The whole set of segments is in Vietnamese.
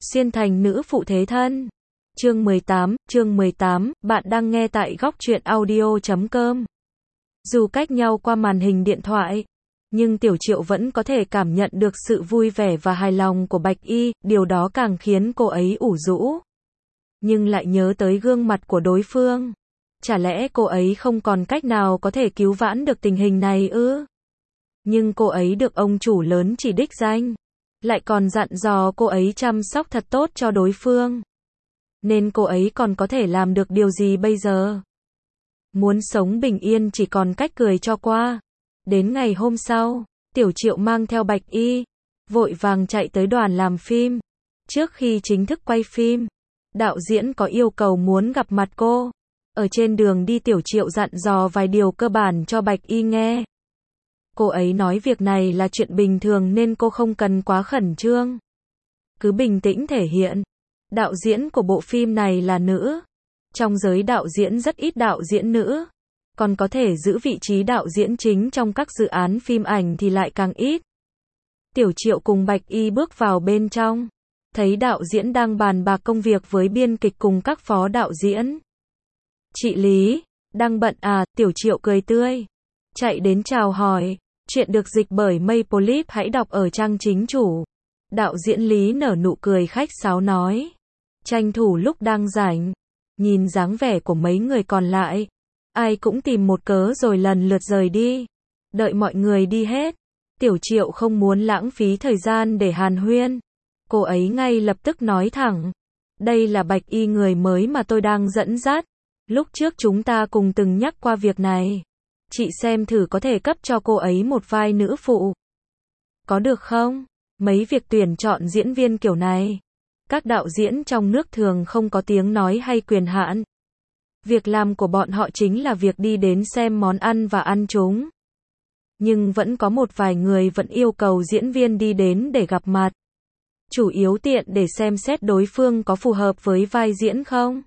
Xuyên thành nữ phụ thế thân. Chương 18, bạn đang nghe tại góc truyện audio.com. Dù cách nhau qua màn hình điện thoại, nhưng Tiểu Triệu vẫn có thể cảm nhận được sự vui vẻ và hài lòng của Bạch Y, điều đó càng khiến cô ấy ủ rũ. Nhưng lại nhớ tới gương mặt của đối phương. Chả lẽ cô ấy không còn cách nào có thể cứu vãn được tình hình này ư? Nhưng cô ấy được ông chủ lớn chỉ đích danh, lại còn dặn dò cô ấy chăm sóc thật tốt cho đối phương. Nên cô ấy còn có thể làm được điều gì bây giờ? Muốn sống bình yên chỉ còn cách cười cho qua. Đến ngày hôm sau, Tiểu Triệu mang theo Bạch Y, vội vàng chạy tới đoàn làm phim. Trước khi chính thức quay phim, đạo diễn có yêu cầu muốn gặp mặt cô. Ở trên đường đi Tiểu Triệu dặn dò vài điều cơ bản cho Bạch Y nghe. Cô ấy nói việc này là chuyện bình thường nên cô không cần quá khẩn trương. Cứ bình tĩnh thể hiện. Đạo diễn của bộ phim này là nữ. Trong giới đạo diễn rất ít đạo diễn nữ. Còn có thể giữ vị trí đạo diễn chính trong các dự án phim ảnh thì lại càng ít. Tiểu Triệu cùng Bạch Y bước vào bên trong. Thấy đạo diễn đang bàn bạc công việc với biên kịch cùng các phó đạo diễn. Chị Lý, đang bận à? Tiểu Triệu cười tươi. Chạy đến chào hỏi. Chuyện được dịch bởi Maple Leaf, hãy đọc ở trang chính chủ. Đạo diễn Lý nở nụ cười khách sáo nói. Tranh thủ lúc đang rảnh. Nhìn dáng vẻ của mấy người còn lại. Ai cũng tìm một cớ rồi lần lượt rời đi. Đợi mọi người đi hết. Tiểu Triệu không muốn lãng phí thời gian để hàn huyên. Cô ấy ngay lập tức nói thẳng. Đây là Bạch Y người mới mà tôi đang dẫn dắt. Lúc trước chúng ta cùng từng nhắc qua việc này. Chị xem thử có thể cấp cho cô ấy một vai nữ phụ. Có được không? Mấy việc tuyển chọn diễn viên kiểu này, các đạo diễn trong nước thường không có tiếng nói hay quyền hạn. Việc làm của bọn họ chính là việc đi đến xem món ăn và ăn chúng. Nhưng vẫn có một vài người vẫn yêu cầu diễn viên đi đến để gặp mặt. Chủ yếu tiện để xem xét đối phương có phù hợp với vai diễn không.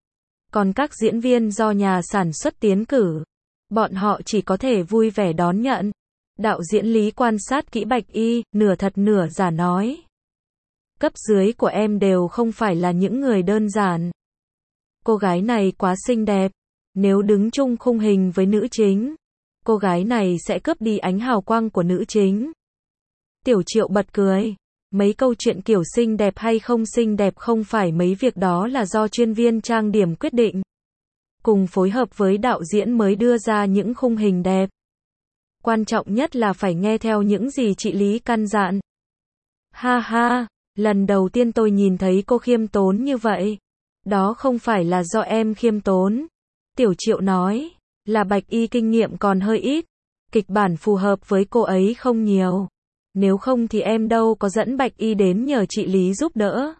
Còn các diễn viên do nhà sản xuất tiến cử, bọn họ chỉ có thể vui vẻ đón nhận. Đạo diễn Lý quan sát kỹ Bạch Y, nửa thật nửa giả nói. Cấp dưới của em đều không phải là những người đơn giản. Cô gái này quá xinh đẹp. Nếu đứng chung khung hình với nữ chính, cô gái này sẽ cướp đi ánh hào quang của nữ chính. Tiểu Triệu bật cười. Mấy câu chuyện kiểu xinh đẹp hay không xinh đẹp không phải mấy việc đó là do chuyên viên trang điểm quyết định. Cùng phối hợp với đạo diễn mới đưa ra những khung hình đẹp. Quan trọng nhất là phải nghe theo những gì chị Lý căn dặn. Ha ha, lần đầu tiên tôi nhìn thấy cô khiêm tốn như vậy. Đó không phải là do em khiêm tốn. Tiểu Triệu nói, là Bạch Y kinh nghiệm còn hơi ít. Kịch bản phù hợp với cô ấy không nhiều. Nếu không thì em đâu có dẫn Bạch Y đến nhờ chị Lý giúp đỡ.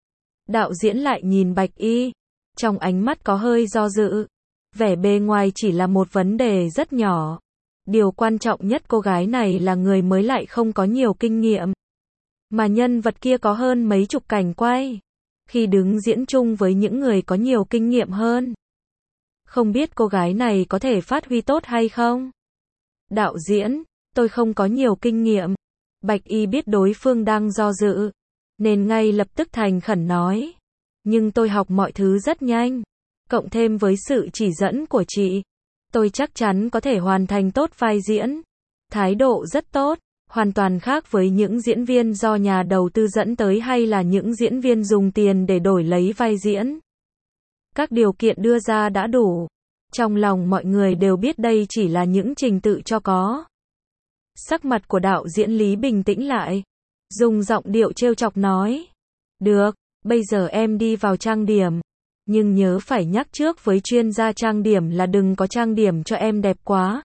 Đạo diễn lại nhìn Bạch Y. Trong ánh mắt có hơi do dự. Vẻ bề ngoài chỉ là một vấn đề rất nhỏ. Điều quan trọng nhất cô gái này là người mới lại không có nhiều kinh nghiệm. Mà nhân vật kia có hơn mấy chục cảnh quay. Khi đứng diễn chung với những người có nhiều kinh nghiệm hơn. Không biết cô gái này có thể phát huy tốt hay không? Đạo diễn, tôi không có nhiều kinh nghiệm. Bạch Y biết đối phương đang do dự. Nên ngay lập tức thành khẩn nói. Nhưng tôi học mọi thứ rất nhanh. Cộng thêm với sự chỉ dẫn của chị. Tôi chắc chắn có thể hoàn thành tốt vai diễn. Thái độ rất tốt, hoàn toàn khác với những diễn viên do nhà đầu tư dẫn tới hay là những diễn viên dùng tiền để đổi lấy vai diễn. Các điều kiện đưa ra đã đủ. Trong lòng mọi người đều biết đây chỉ là những trình tự cho có. Sắc mặt của đạo diễn Lý bình tĩnh lại. Dùng giọng điệu trêu chọc nói. Được, bây giờ em đi vào trang điểm. Nhưng nhớ phải nhắc trước với chuyên gia trang điểm là đừng có trang điểm cho em đẹp quá.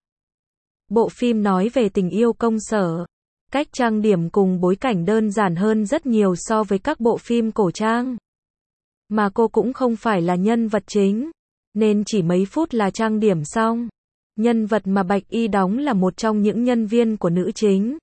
Bộ phim nói về tình yêu công sở. Cách trang điểm cùng bối cảnh đơn giản hơn rất nhiều so với các bộ phim cổ trang. Mà cô cũng không phải là nhân vật chính. Nên chỉ mấy phút là trang điểm xong. Nhân vật mà Bạch Y đóng là một trong những nhân viên của nữ chính.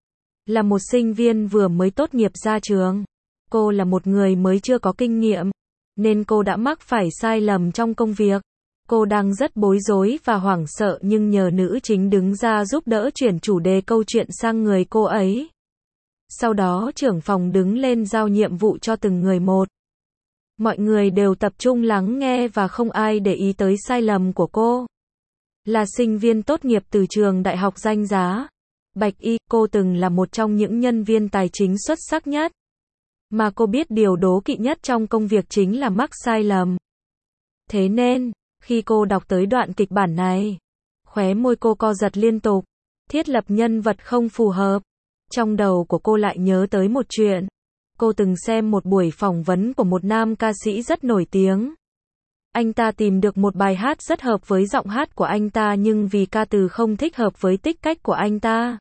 Là một sinh viên vừa mới tốt nghiệp ra trường. Cô là một người mới chưa có kinh nghiệm. Nên cô đã mắc phải sai lầm trong công việc. Cô đang rất bối rối và hoảng sợ nhưng nhờ nữ chính đứng ra giúp đỡ chuyển chủ đề câu chuyện sang người cô ấy. Sau đó trưởng phòng đứng lên giao nhiệm vụ cho từng người một. Mọi người đều tập trung lắng nghe và không ai để ý tới sai lầm của cô. Là sinh viên tốt nghiệp từ trường đại học danh giá, Bạch Y, cô từng là một trong những nhân viên tài chính xuất sắc nhất. Mà cô biết điều đố kỵ nhất trong công việc chính là mắc sai lầm. Thế nên, khi cô đọc tới đoạn kịch bản này, khóe môi cô co giật liên tục. Thiết lập nhân vật không phù hợp. Trong đầu của cô lại nhớ tới một chuyện. Cô từng xem một buổi phỏng vấn của một nam ca sĩ rất nổi tiếng. Anh ta tìm được một bài hát rất hợp với giọng hát của anh ta nhưng vì ca từ không thích hợp với tích cách của anh ta,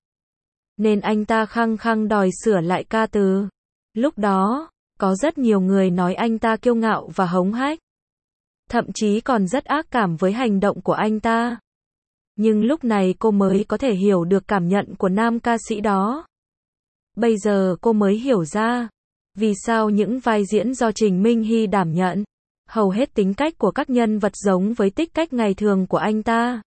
nên anh ta khăng khăng đòi sửa lại ca từ. Lúc đó, có rất nhiều người nói anh ta kiêu ngạo và hống hách. Thậm chí còn rất ác cảm với hành động của anh ta. Nhưng lúc này cô mới có thể hiểu được cảm nhận của nam ca sĩ đó. Bây giờ cô mới hiểu ra, vì sao những vai diễn do Trình Minh Hy đảm nhận, hầu hết tính cách của các nhân vật giống với tích cách ngày thường của anh ta.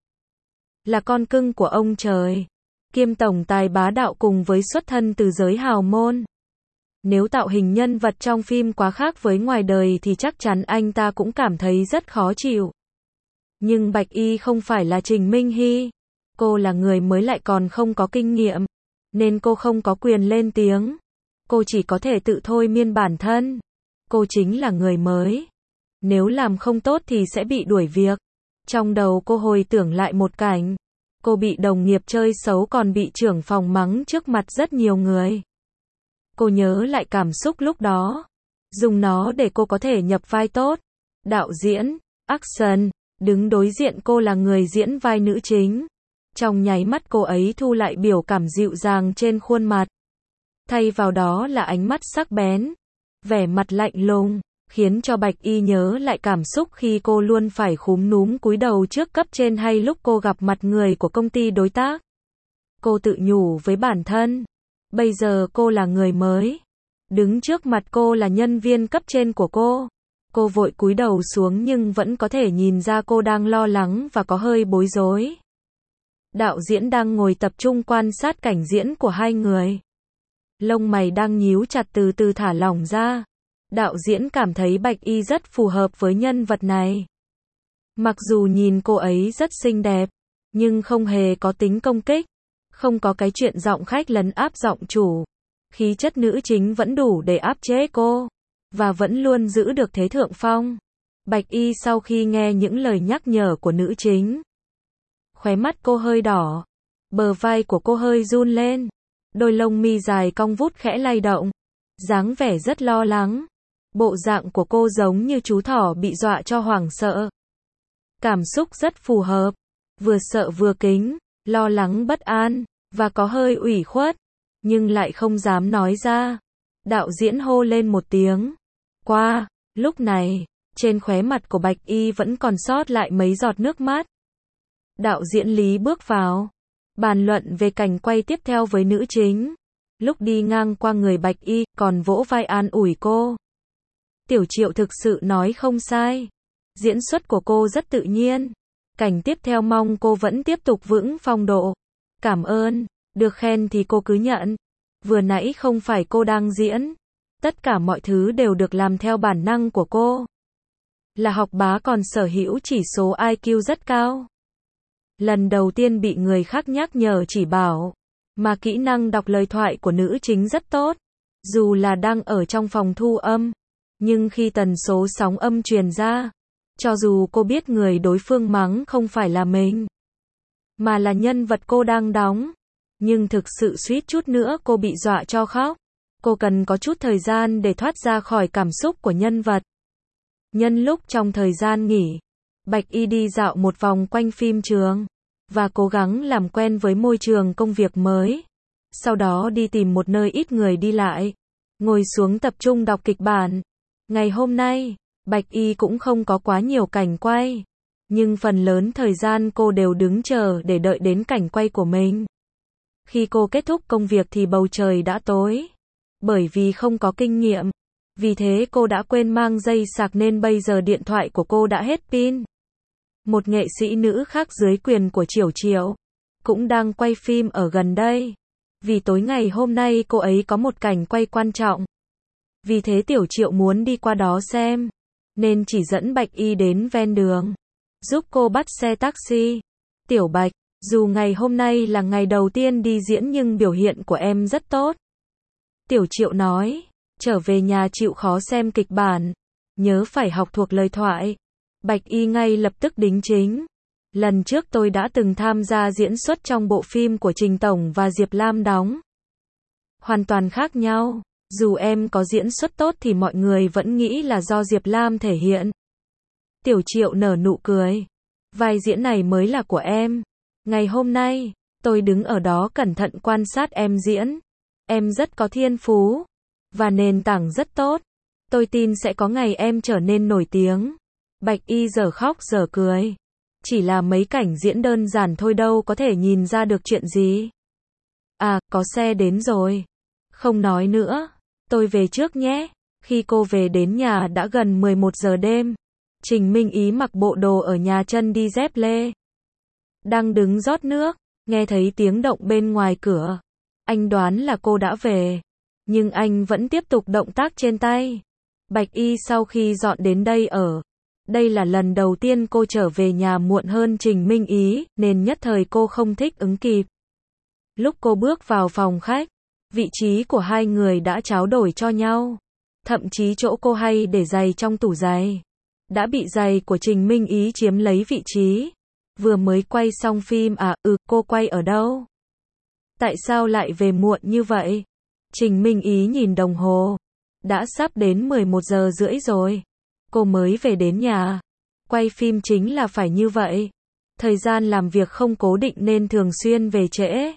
Là con cưng của ông trời, kiêm tổng tài bá đạo cùng với xuất thân từ giới hào môn. Nếu tạo hình nhân vật trong phim quá khác với ngoài đời thì chắc chắn anh ta cũng cảm thấy rất khó chịu. Nhưng Bạch Y không phải là Trình Minh Hy. Cô là người mới lại còn không có kinh nghiệm, nên cô không có quyền lên tiếng. Cô chỉ có thể tự thôi miên bản thân. Cô chính là người mới. Nếu làm không tốt thì sẽ bị đuổi việc. Trong đầu cô hồi tưởng lại một cảnh. Cô bị đồng nghiệp chơi xấu còn bị trưởng phòng mắng trước mặt rất nhiều người. Cô nhớ lại cảm xúc lúc đó. Dùng nó để cô có thể nhập vai tốt. Đạo diễn, action, đứng đối diện cô là người diễn vai nữ chính. Trong nháy mắt cô ấy thu lại biểu cảm dịu dàng trên khuôn mặt. Thay vào đó là ánh mắt sắc bén, vẻ mặt lạnh lùng, khiến cho Bạch Y nhớ lại cảm xúc khi cô luôn phải khúm núm cúi đầu trước cấp trên hay lúc cô gặp mặt người của công ty đối tác. Cô tự nhủ với bản thân, bây giờ cô là người mới, đứng trước mặt cô là nhân viên cấp trên của cô. Cô vội cúi đầu xuống nhưng vẫn có thể nhìn ra cô đang lo lắng và có hơi bối rối. Đạo diễn đang ngồi tập trung quan sát cảnh diễn của hai người. Lông mày đang nhíu chặt từ từ thả lỏng ra. Đạo diễn cảm thấy Bạch Y rất phù hợp với nhân vật này. Mặc dù nhìn cô ấy rất xinh đẹp, nhưng không hề có tính công kích, không có cái chuyện giọng khách lấn áp giọng chủ. Khí chất nữ chính vẫn đủ để áp chế cô, và vẫn luôn giữ được thế thượng phong. Bạch Y sau khi nghe những lời nhắc nhở của nữ chính, khóe mắt cô hơi đỏ, bờ vai của cô hơi run lên, đôi lông mi dài cong vút khẽ lay động, dáng vẻ rất lo lắng. Bộ dạng của cô giống như chú thỏ bị dọa cho hoảng sợ. Cảm xúc rất phù hợp, vừa sợ vừa kính, lo lắng bất an, và có hơi ủy khuất, nhưng lại không dám nói ra. Đạo diễn hô lên một tiếng. Qua, lúc này, trên khóe mặt của Bạch Y vẫn còn sót lại mấy giọt nước mắt. Đạo diễn Lý bước vào, bàn luận về cảnh quay tiếp theo với nữ chính. Lúc đi ngang qua người Bạch Y, còn vỗ vai an ủi cô. Tiểu Triệu thực sự nói không sai. Diễn xuất của cô rất tự nhiên. Cảnh tiếp theo mong cô vẫn tiếp tục vững phong độ. Cảm ơn, được khen thì cô cứ nhận. Vừa nãy không phải cô đang diễn. Tất cả mọi thứ đều được làm theo bản năng của cô. Là học bá còn sở hữu chỉ số IQ rất cao. Lần đầu tiên bị người khác nhắc nhở chỉ bảo. Mà kỹ năng đọc lời thoại của nữ chính rất tốt. Dù là đang ở trong phòng thu âm, nhưng khi tần số sóng âm truyền ra, cho dù cô biết người đối phương mắng không phải là mình, mà là nhân vật cô đang đóng, nhưng thực sự suýt chút nữa cô bị dọa cho khóc. Cô cần có chút thời gian để thoát ra khỏi cảm xúc của nhân vật. Nhân lúc trong thời gian nghỉ, Bạch Y đi dạo một vòng quanh phim trường, và cố gắng làm quen với môi trường công việc mới. Sau đó đi tìm một nơi ít người đi lại, ngồi xuống tập trung đọc kịch bản. Ngày hôm nay, Bạch Y cũng không có quá nhiều cảnh quay, nhưng phần lớn thời gian cô đều đứng chờ để đợi đến cảnh quay của mình. Khi cô kết thúc công việc thì bầu trời đã tối. Bởi vì không có kinh nghiệm, vì thế cô đã quên mang dây sạc nên bây giờ điện thoại của cô đã hết pin. Một nghệ sĩ nữ khác dưới quyền của Triểu Triệu cũng đang quay phim ở gần đây. Vì tối ngày hôm nay cô ấy có một cảnh quay quan trọng. Vì thế Tiểu Triệu muốn đi qua đó xem. Nên chỉ dẫn Bạch Y đến ven đường. Giúp cô bắt xe taxi. Tiểu Bạch, dù ngày hôm nay là ngày đầu tiên đi diễn nhưng biểu hiện của em rất tốt. Tiểu Triệu nói. Trở về nhà chịu khó xem kịch bản. Nhớ phải học thuộc lời thoại. Bạch Y ngay lập tức đính chính. Lần trước tôi đã từng tham gia diễn xuất trong bộ phim của Trình Tổng và Diệp Lam đóng. Hoàn toàn khác nhau. Dù em có diễn xuất tốt thì mọi người vẫn nghĩ là do Diệp Lam thể hiện. Tiểu Triệu nở nụ cười. Vai diễn này mới là của em. Ngày hôm nay, tôi đứng ở đó cẩn thận quan sát em diễn. Em rất có thiên phú. Và nền tảng rất tốt. Tôi tin sẽ có ngày em trở nên nổi tiếng. Bạch Y giờ khóc giờ cười. Chỉ là mấy cảnh diễn đơn giản thôi đâu có thể nhìn ra được chuyện gì. À, có xe đến rồi. Không nói nữa. Tôi về trước nhé. Khi cô về đến nhà đã gần 11 giờ đêm. Trình Minh Ý mặc bộ đồ ở nhà chân đi dép lê. Đang đứng rót nước. Nghe thấy tiếng động bên ngoài cửa. Anh đoán là cô đã về. Nhưng anh vẫn tiếp tục động tác trên tay. Bạch Y sau khi dọn đến đây ở. Đây là lần đầu tiên cô trở về nhà muộn hơn Trình Minh Ý, nên nhất thời cô không thích ứng kịp. Lúc cô bước vào phòng khách, vị trí của hai người đã tráo đổi cho nhau. Thậm chí chỗ cô hay để giày trong tủ giày đã bị giày của Trình Minh Ý chiếm lấy vị trí. Vừa mới quay xong phim à, cô quay ở đâu? Tại sao lại về muộn như vậy? Trình Minh Ý nhìn đồng hồ. Đã sắp đến 11 giờ rưỡi rồi. Cô mới về đến nhà. Quay phim chính là phải như vậy. Thời gian làm việc không cố định nên thường xuyên về trễ.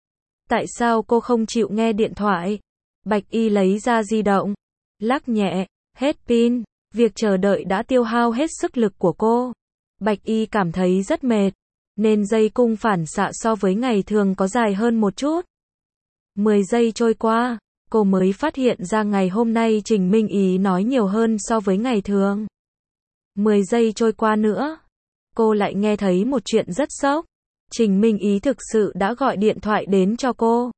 Tại sao cô không chịu nghe điện thoại? Bạch Y lấy ra di động. Lắc nhẹ. Hết pin. Việc chờ đợi đã tiêu hao hết sức lực của cô. Bạch Y cảm thấy rất mệt. Nên dây cung phản xạ so với ngày thường có dài hơn một chút. 10 giây trôi qua. Cô mới phát hiện ra ngày hôm nay Trình Minh Ý nói nhiều hơn so với ngày thường. 10 giây trôi qua nữa. Cô lại nghe thấy một chuyện rất sốc. Trình Minh Ý thực sự đã gọi điện thoại đến cho cô.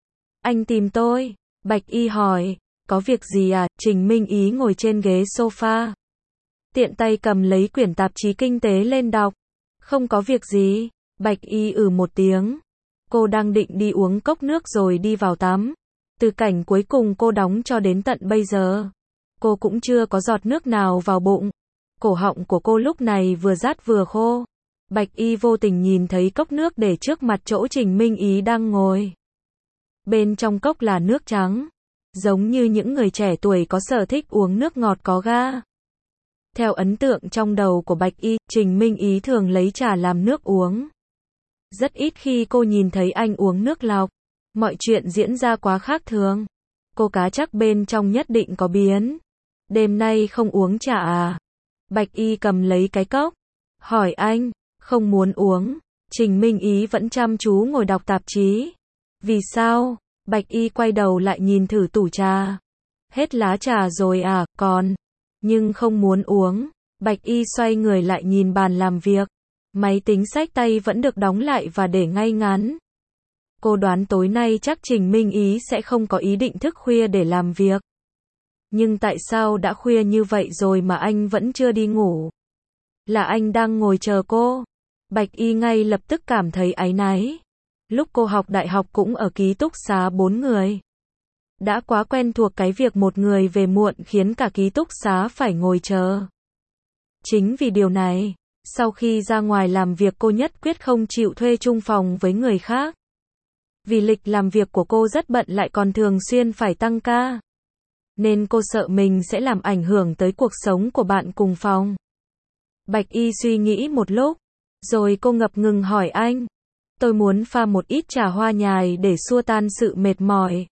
Anh tìm tôi. Bạch Y hỏi. Có việc gì à? Trình Minh Ý ngồi trên ghế sofa. Tiện tay cầm lấy quyển tạp chí kinh tế lên đọc. Không có việc gì. Bạch Y một tiếng. Cô đang định đi uống cốc nước rồi đi vào tắm. Từ cảnh cuối cùng cô đóng cho đến tận bây giờ, cô cũng chưa có giọt nước nào vào bụng. Cổ họng của cô lúc này vừa rát vừa khô. Bạch Y vô tình nhìn thấy cốc nước để trước mặt chỗ Trình Minh Ý đang ngồi. Bên trong cốc là nước trắng. Giống như những người trẻ tuổi có sở thích uống nước ngọt có ga. Theo ấn tượng trong đầu của Bạch Y, Trình Minh Ý thường lấy trà làm nước uống. Rất ít khi cô nhìn thấy anh uống nước lọc. Mọi chuyện diễn ra quá khác thường. Cô cá chắc bên trong nhất định có biến. Đêm nay không uống trà à? Bạch Y cầm lấy cái cốc. Hỏi anh, không muốn uống. Trình Minh Ý vẫn chăm chú ngồi đọc tạp chí. Vì sao? Bạch Y quay đầu lại nhìn thử tủ trà. Hết lá trà rồi à, còn. Nhưng không muốn uống. Bạch Y xoay người lại nhìn bàn làm việc. Máy tính xách tay vẫn được đóng lại và để ngay ngắn. Cô đoán tối nay chắc Trình Minh Ý sẽ không có ý định thức khuya để làm việc. Nhưng tại sao đã khuya như vậy rồi mà anh vẫn chưa đi ngủ? Là anh đang ngồi chờ cô. Bạch Y ngay lập tức cảm thấy áy náy. Lúc cô học đại học cũng ở ký túc xá 4 người. Đã quá quen thuộc cái việc một người về muộn khiến cả ký túc xá phải ngồi chờ. Chính vì điều này, sau khi ra ngoài làm việc cô nhất quyết không chịu thuê chung phòng với người khác. Vì lịch làm việc của cô rất bận lại còn thường xuyên phải tăng ca. Nên cô sợ mình sẽ làm ảnh hưởng tới cuộc sống của bạn cùng phòng. Bạch Y suy nghĩ một lúc. Rồi cô ngập ngừng hỏi anh. Tôi muốn pha một ít trà hoa nhài để xua tan sự mệt mỏi.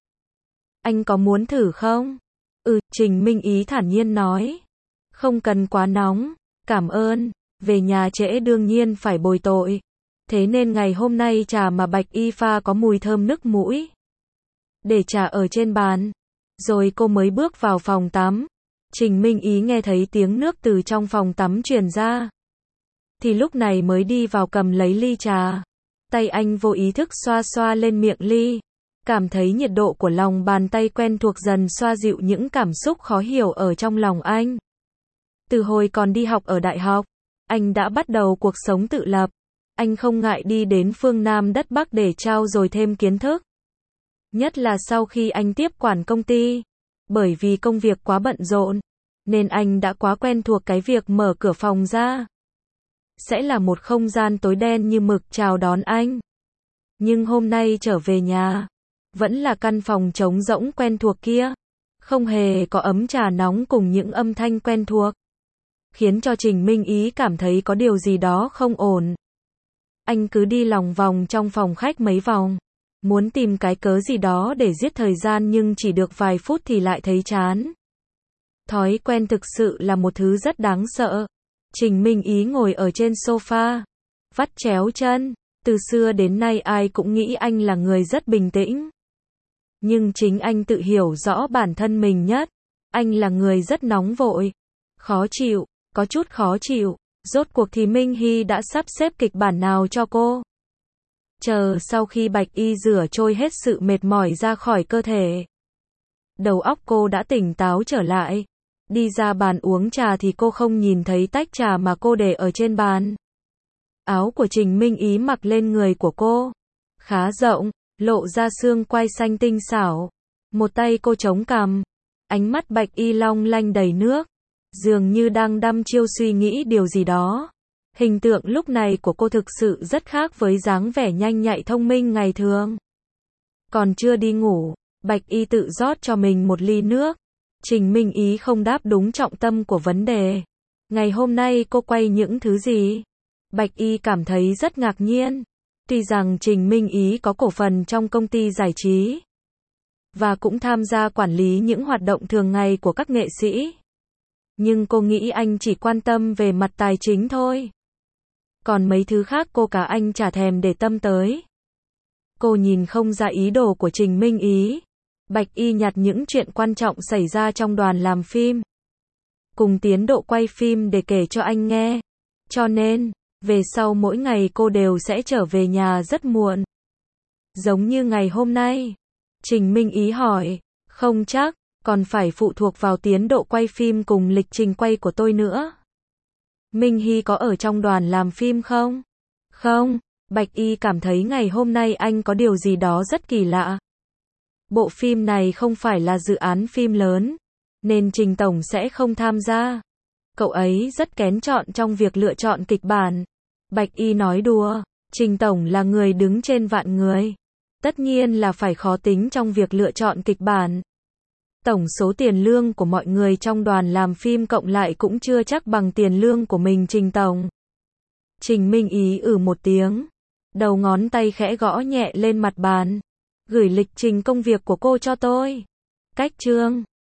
Anh có muốn thử không? Trình Minh Ý thản nhiên nói. Không cần quá nóng. Cảm ơn. Về nhà trễ đương nhiên phải bồi tội. Thế nên ngày hôm nay trà mà Bạch Y pha có mùi thơm nức mũi. Để trà ở trên bàn. Rồi cô mới bước vào phòng tắm. Trình Minh Ý nghe thấy tiếng nước từ trong phòng tắm truyền ra. Thì lúc này mới đi vào cầm lấy ly trà. Tay anh vô ý thức xoa xoa lên miệng ly. Cảm thấy nhiệt độ của lòng bàn tay quen thuộc dần xoa dịu những cảm xúc khó hiểu ở trong lòng anh. Từ hồi còn đi học ở đại học, anh đã bắt đầu cuộc sống tự lập. Anh không ngại đi đến phương Nam đất Bắc để trau dồi thêm kiến thức. Nhất là sau khi anh tiếp quản công ty. Bởi vì công việc quá bận rộn, nên anh đã quá quen thuộc cái việc mở cửa phòng ra. Sẽ là một không gian tối đen như mực chào đón anh. Nhưng hôm nay trở về nhà, vẫn là căn phòng trống rỗng quen thuộc kia. Không hề có ấm trà nóng cùng những âm thanh quen thuộc. Khiến cho Trình Minh Ý cảm thấy có điều gì đó không ổn. Anh cứ đi lòng vòng trong phòng khách mấy vòng. Muốn tìm cái cớ gì đó để giết thời gian nhưng chỉ được vài phút thì lại thấy chán. Thói quen thực sự là một thứ rất đáng sợ. Trình Minh Ý ngồi ở trên sofa, vắt chéo chân. Từ xưa đến nay ai cũng nghĩ anh là người rất bình tĩnh. Nhưng chính anh tự hiểu rõ bản thân mình nhất. Anh là người rất nóng vội, khó chịu, có chút khó chịu. Rốt cuộc thì Minh Hy đã sắp xếp kịch bản nào cho cô? Chờ sau khi Bạch Y rửa trôi hết sự mệt mỏi ra khỏi cơ thể, đầu óc cô đã tỉnh táo trở lại. Đi ra bàn uống trà thì cô không nhìn thấy tách trà mà cô để ở trên bàn. Áo của Trình Minh Ý mặc lên người của cô khá rộng, lộ ra xương quai xanh tinh xảo. Một tay cô chống cằm, ánh mắt Bạch Y long lanh đầy nước, dường như đang đăm chiêu suy nghĩ điều gì đó. Hình tượng lúc này của cô thực sự rất khác với dáng vẻ nhanh nhạy thông minh ngày thường. Còn chưa đi ngủ, Bạch Y tự rót cho mình một ly nước. Trình Minh Ý không đáp đúng trọng tâm của vấn đề. Ngày hôm nay cô quay những thứ gì? Bạch Y cảm thấy rất ngạc nhiên. Tuy rằng Trình Minh Ý có cổ phần trong công ty giải trí và cũng tham gia quản lý những hoạt động thường ngày của các nghệ sĩ, nhưng cô nghĩ anh chỉ quan tâm về mặt tài chính thôi. Còn mấy thứ khác cô cả anh chả thèm để tâm tới. Cô nhìn không ra ý đồ của Trình Minh Ý. Bạch Y nhặt những chuyện quan trọng xảy ra trong đoàn làm phim, cùng tiến độ quay phim để kể cho anh nghe. Cho nên, về sau mỗi ngày cô đều sẽ trở về nhà rất muộn. Giống như ngày hôm nay. Trình Minh Ý hỏi, không chắc, còn phải phụ thuộc vào tiến độ quay phim cùng lịch trình quay của tôi nữa. Minh Hy có ở trong đoàn làm phim không? Không, Bạch Y cảm thấy ngày hôm nay anh có điều gì đó rất kỳ lạ. Bộ phim này không phải là dự án phim lớn, nên Trình Tổng sẽ không tham gia. Cậu ấy rất kén chọn trong việc lựa chọn kịch bản. Bạch Y nói đùa, Trình Tổng là người đứng trên vạn người. Tất nhiên là phải khó tính trong việc lựa chọn kịch bản. Tổng số tiền lương của mọi người trong đoàn làm phim cộng lại cũng chưa chắc bằng tiền lương của mình Trình Tổng. Trình Minh Ý một tiếng. Đầu ngón tay khẽ gõ nhẹ lên mặt bàn. Gửi lịch trình công việc của cô cho tôi. Cách chương